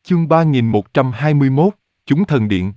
Chương 3121, Chúng thần điện.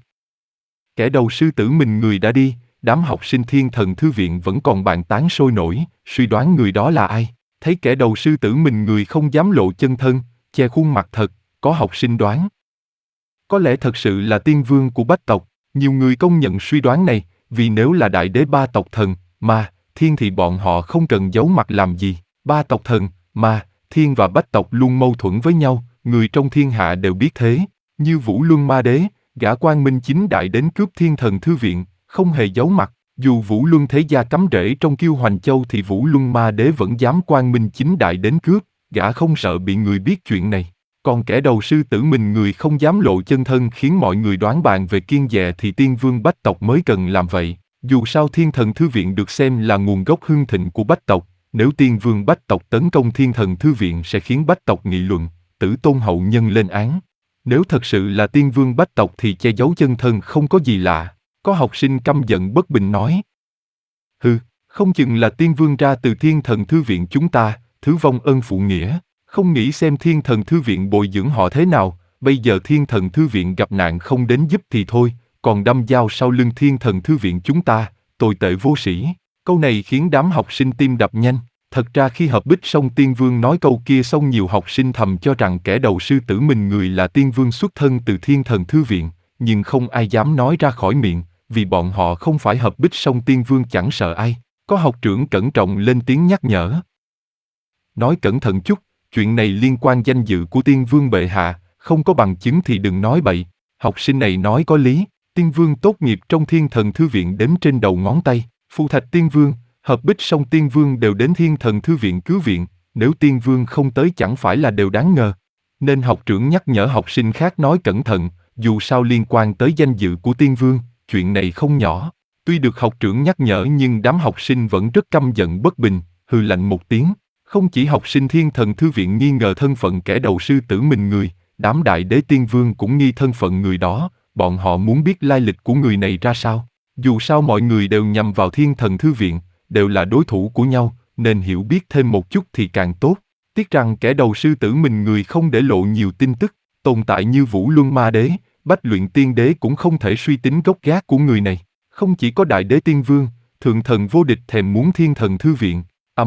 Kẻ đầu sư tử mình người đã đi, đám học sinh Thiên Thần Thư viện vẫn còn bàn tán sôi nổi, suy đoán người đó là ai. Thấy kẻ đầu sư tử mình người không dám lộ chân thân, che khuôn mặt thật, có học sinh đoán. Có lẽ thật sự là tiên vương của Bách tộc, nhiều người công nhận suy đoán này, vì nếu là đại đế ba tộc thần, ma, thiên thì bọn họ không cần giấu mặt làm gì. Ba tộc thần, ma, thiên và Bách tộc luôn mâu thuẫn với nhau, người trong thiên hạ đều biết thế. Như Vũ Luân Ma Đế, gã Quang Minh chính đại đến cướp Thiên Thần Thư viện, không hề giấu mặt. Dù Vũ Luân thế gia cắm rễ trong Kiêu Hoành Châu thì Vũ Luân Ma Đế vẫn dám Quang Minh chính đại đến cướp, gã không sợ bị người biết chuyện này. Còn kẻ đầu sư tử mình người không dám lộ chân thân khiến mọi người đoán bàn về kiêng dè thì tiên vương Bách tộc mới cần làm vậy. Dù sao Thiên Thần Thư viện được xem là nguồn gốc hưng thịnh của Bách tộc, nếu tiên vương Bách tộc tấn công Thiên Thần Thư viện sẽ khiến Bách tộc nghị luận, Tử Tôn hậu nhân lên án. Nếu thật sự là tiên vương Bách tộc thì che giấu chân thân không có gì lạ. Có học sinh căm giận bất bình nói. Hừ, không chừng là tiên vương ra từ Thiên Thần Thư viện chúng ta, thứ vong ơn phụ nghĩa, không nghĩ xem Thiên Thần Thư viện bồi dưỡng họ thế nào, bây giờ Thiên Thần Thư viện gặp nạn không đến giúp thì thôi, còn đâm dao sau lưng Thiên Thần Thư viện chúng ta, tồi tệ vô sĩ. Câu này khiến đám học sinh tim đập nhanh. Thật ra khi hợp bích xong tiên vương nói câu kia xong nhiều học sinh thầm cho rằng kẻ đầu sư tử mình người là tiên vương xuất thân từ Thiên Thần Thư viện, nhưng không ai dám nói ra khỏi miệng, vì bọn họ không phải hợp bích xong tiên vương chẳng sợ ai. Có học trưởng cẩn trọng lên tiếng nhắc nhở. Nói cẩn thận chút, chuyện này liên quan danh dự của tiên vương bệ hạ, không có bằng chứng thì đừng nói bậy. Học sinh này nói có lý, tiên vương tốt nghiệp trong Thiên Thần Thư viện đếm trên đầu ngón tay, Phù Thạch tiên vương, hợp bích song tiên vương đều đến Thiên Thần Thư viện cứu viện, nếu tiên vương không tới chẳng phải là đều đáng ngờ. Nên học trưởng nhắc nhở học sinh khác nói cẩn thận, dù sao liên quan tới danh dự của tiên vương, chuyện này không nhỏ. Tuy được học trưởng nhắc nhở nhưng đám học sinh vẫn rất căm giận bất bình, hừ lạnh một tiếng. Không chỉ học sinh Thiên Thần Thư viện nghi ngờ thân phận kẻ đầu sư tử mình người, đám đại đế tiên vương cũng nghi thân phận người đó, bọn họ muốn biết lai lịch của người này ra sao. Dù sao mọi người đều nhằm vào Thiên Thần Thư viện, đều là đối thủ của nhau, nên hiểu biết thêm một chút thì càng tốt. Tiếc rằng kẻ đầu sư tử mình người không để lộ nhiều tin tức, tồn tại như Vũ Luân Ma Đế, Bách Luyện Tiên Đế cũng không thể suy tính gốc gác của người này. Không chỉ có đại đế tiên vương, thượng thần vô địch thèm muốn Thiên Thần Thư viện.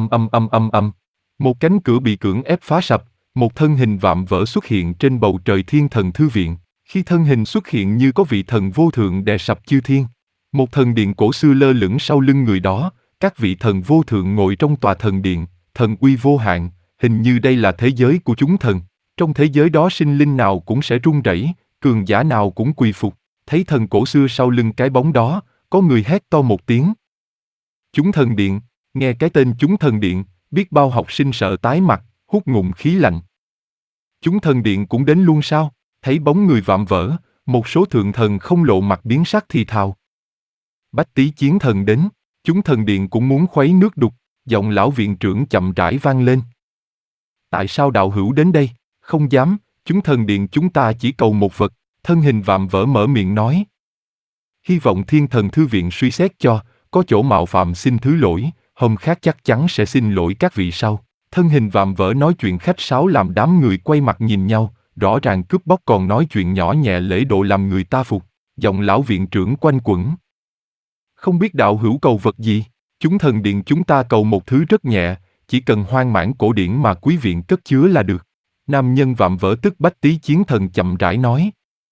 Một cánh cửa bị cưỡng ép phá sập, một thân hình vạm vỡ xuất hiện trên bầu trời Thiên Thần Thư viện. Khi thân hình xuất hiện như có vị thần vô thượng đè sập chư thiên. Một thần điện cổ xưa lơ lửng sau lưng người đó, các vị thần vô thượng ngồi trong tòa thần điện, thần uy vô hạn, hình như đây là thế giới của chúng thần. Trong thế giới đó sinh linh nào cũng sẽ run rẩy, cường giả nào cũng quỳ phục. Thấy thần cổ xưa sau lưng cái bóng đó, có người hét to một tiếng. Chúng thần điện, nghe cái tên chúng thần điện, biết bao học sinh sợ tái mặt, hút ngụm khí lạnh. Chúng thần điện cũng đến luôn sao? Thấy bóng người vạm vỡ, một số thượng thần không lộ mặt biến sắc thì thào. Bách Tý chiến thần đến, chúng thần điện cũng muốn khuấy nước đục, giọng lão viện trưởng chậm rãi vang lên. Tại sao đạo hữu đến đây? Không dám, chúng thần điện chúng ta chỉ cầu một vật, thân hình vạm vỡ mở miệng nói. Hy vọng Thiên Thần Thư viện suy xét cho, có chỗ mạo phạm xin thứ lỗi, hôm khác chắc chắn sẽ xin lỗi các vị sau. Thân hình vạm vỡ nói chuyện khách sáo làm đám người quay mặt nhìn nhau, rõ ràng cướp bóc còn nói chuyện nhỏ nhẹ lễ độ làm người ta phục, giọng lão viện trưởng quanh quẩn. Không biết đạo hữu cầu vật gì, chúng thần điện chúng ta cầu một thứ rất nhẹ, chỉ cần hoang mãn cổ điển mà quý viện cất chứa là được. Nam nhân vạm vỡ tức Bách Tý chiến thần chậm rãi nói.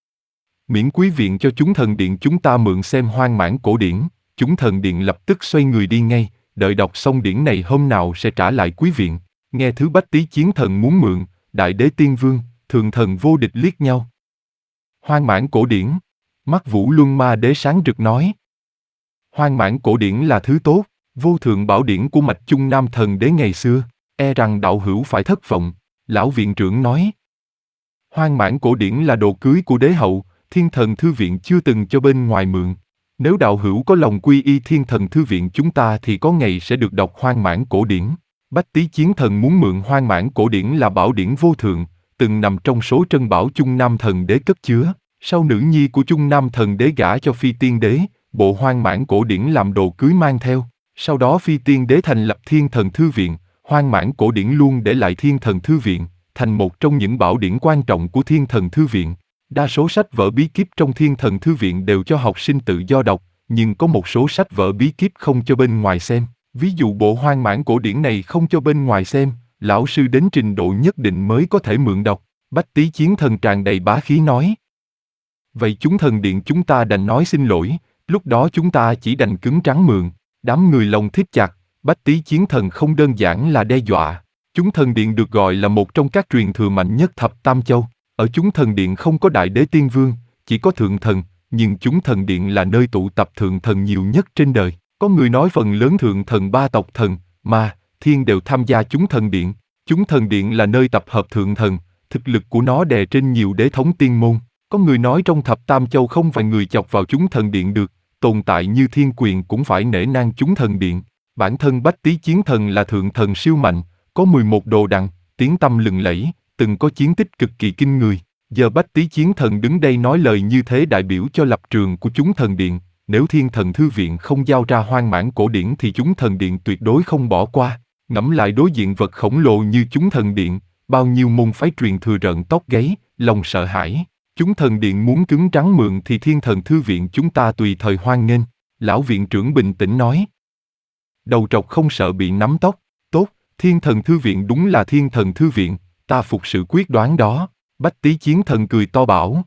Miễn quý viện cho chúng thần điện chúng ta mượn xem hoang mãn cổ điển, chúng thần điện lập tức xoay người đi ngay, đợi đọc xong điển này hôm nào sẽ trả lại quý viện. Nghe thứ Bách Tý chiến thần muốn mượn, đại đế tiên vương, thượng thần vô địch liếc nhau. Hoang mãn cổ điển, mắt Vũ Luân Ma Đế sáng rực nói. Hoang mãn cổ điển là thứ tốt, vô thượng bảo điển của mạch Trung Nam thần đế ngày xưa, e rằng đạo hữu phải thất vọng, lão viện trưởng nói. Hoang mãn cổ điển là đồ cưới của đế hậu, Thiên Thần Thư viện chưa từng cho bên ngoài mượn. Nếu đạo hữu có lòng quy y Thiên Thần Thư viện chúng ta thì có ngày sẽ được đọc hoang mãn cổ điển. Bách Tý chiến thần muốn mượn hoang mãn cổ điển là bảo điển vô thượng, từng nằm trong số trân bảo Trung Nam thần đế cất chứa. Sau nữ nhi của Trung Nam thần đế gả cho Phi Tiên đế, bộ hoang mãn cổ điển làm đồ cưới mang theo. Sau đó Phi Tiên đế thành lập Thiên Thần Thư viện, hoang mãn cổ điển luôn để lại Thiên Thần Thư viện, thành một trong những bảo điển quan trọng của Thiên Thần Thư viện. Đa số sách vở bí kíp trong Thiên Thần Thư viện đều cho học sinh tự do đọc, nhưng có một số sách vở bí kíp không cho bên ngoài xem. Ví dụ bộ Hoang Mãn Cổ Điển này không cho bên ngoài xem, lão sư đến trình độ nhất định mới có thể mượn đọc. Bách Tý Chiến Thần tràn đầy bá khí nói. Vậy chúng thần điện chúng ta đành nói xin lỗi, lúc đó chúng ta chỉ đành cứng rắn mượn. Đám người lòng thít chặt, Bách Tý Chiến Thần không đơn giản là đe dọa. Chúng thần điện được gọi là một trong các truyền thừa mạnh nhất thập tam châu. Ở chúng thần điện không có đại đế tiên vương, chỉ có thượng thần, nhưng chúng thần điện là nơi tụ tập thượng thần nhiều nhất trên đời. Có người nói phần lớn thượng thần ba tộc thần, ma, thiên đều tham gia chúng thần điện. Chúng thần điện là nơi tập hợp thượng thần, thực lực của nó đè trên nhiều đế thống tiên môn. Có người nói trong thập tam châu không vài người chọc vào chúng thần điện được, tồn tại như thiên quyền cũng phải nể nang chúng thần điện. Bản thân Bách Tý Chiến Thần là thượng thần siêu mạnh, có 11 đồ đằng, tiếng tăm lừng lẫy, từng có chiến tích cực kỳ kinh người. Giờ Bách Tý Chiến Thần đứng đây nói lời như thế đại biểu cho lập trường của chúng thần điện. Nếu Thiên Thần Thư viện không giao ra Hoang Mãn Cổ Điển thì chúng thần điện tuyệt đối không bỏ qua. Ngẫm lại đối diện vật khổng lồ như chúng thần điện, bao nhiêu môn phái truyền thừa rợn tóc gáy, lòng sợ hãi. Chúng thần điện muốn cứng rắn mượn thì Thiên Thần Thư viện chúng ta tùy thời hoan nghênh. Lão viện trưởng bình tĩnh nói. Đầu trọc không sợ bị nắm tóc. Tốt, Thiên Thần Thư viện đúng là Thiên Thần Thư viện, ta phục sự quyết đoán đó. Bách Tý Chiến Thần cười to bảo.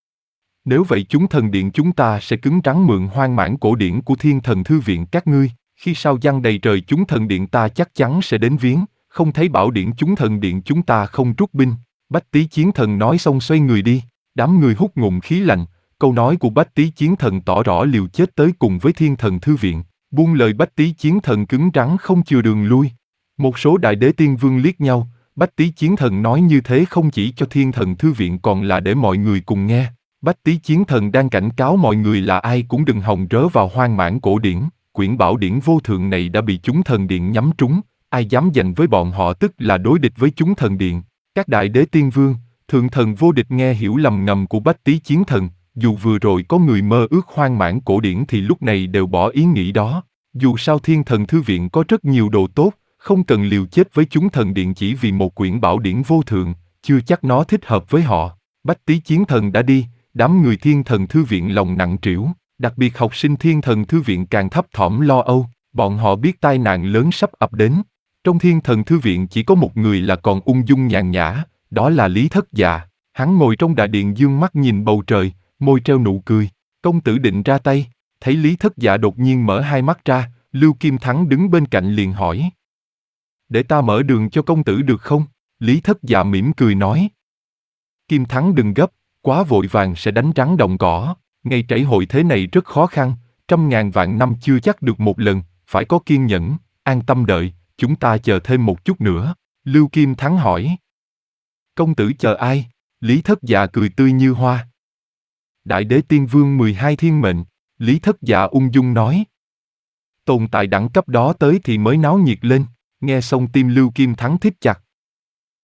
Nếu vậy chúng thần điện chúng ta sẽ cứng rắn mượn Hoang Mãn Cổ Điển của Thiên Thần Thư viện các ngươi. Khi sao giăng đầy trời chúng thần điện ta chắc chắn sẽ đến viếng, không thấy bảo điển chúng thần điện chúng ta không rút binh. Bách Tý Chiến Thần nói xong xoay người đi, đám người hút ngụm khí lạnh. Câu nói của Bách Tý Chiến Thần tỏ rõ liều chết tới cùng với Thiên Thần Thư viện. Buông lời Bách Tý Chiến Thần cứng rắn không chừa đường lui. Một số đại đế tiên vương liếc nhau, Bách Tý Chiến Thần nói như thế không chỉ cho Thiên Thần Thư viện còn là để mọi người cùng nghe. Bách Tý Chiến Thần đang cảnh cáo mọi người là ai cũng đừng hòng rớ vào Hoang Mãn Cổ Điển. Quyển bảo điển vô thượng này đã bị chúng thần điện nhắm trúng, ai dám giành với bọn họ tức là đối địch với chúng thần điện. Các đại đế tiên vương, thượng thần vô địch nghe hiểu lầm ngầm của Bách Tý Chiến Thần, dù vừa rồi có người mơ ước Hoang Mãn Cổ Điển thì lúc này đều bỏ ý nghĩ đó. Dù sao Thiên Thần Thư viện có rất nhiều đồ tốt, không cần liều chết với chúng thần điện chỉ vì một quyển bảo điển vô thượng, chưa chắc nó thích hợp với họ. Bách Tý Chiến Thần đã đi, đám người Thiên Thần Thư viện lòng nặng trĩu, đặc biệt học sinh Thiên Thần Thư viện càng thấp thỏm lo âu, bọn họ biết tai nạn lớn sắp ập đến. Trong Thiên Thần Thư viện chỉ có một người là còn ung dung nhàn nhã, đó là Lý Thất Dạ. Hắn ngồi trong đại điện dương mắt nhìn bầu trời, môi treo nụ cười. Công tử định ra tay, thấy Lý Thất Dạ đột nhiên mở hai mắt ra, Lưu Kim Thắng đứng bên cạnh liền hỏi. Để ta mở đường cho công tử được không? Lý Thất Dạ mỉm cười nói. Kim Thắng đừng gấp, quá vội vàng sẽ đánh rắn động cỏ. Ngày trảy hội thế này rất khó khăn, 100.000 vạn năm chưa chắc được một lần, phải có kiên nhẫn, an tâm đợi, chúng ta chờ thêm một chút nữa. Lưu Kim Thắng hỏi. Công tử chờ ai? Lý Thất Dạ cười tươi như hoa. Đại đế tiên vương 12 thiên mệnh, Lý Thất Dạ ung dung nói. Tồn tại đẳng cấp đó tới thì mới náo nhiệt lên, nghe xong tim Lưu Kim Thắng thít chặt.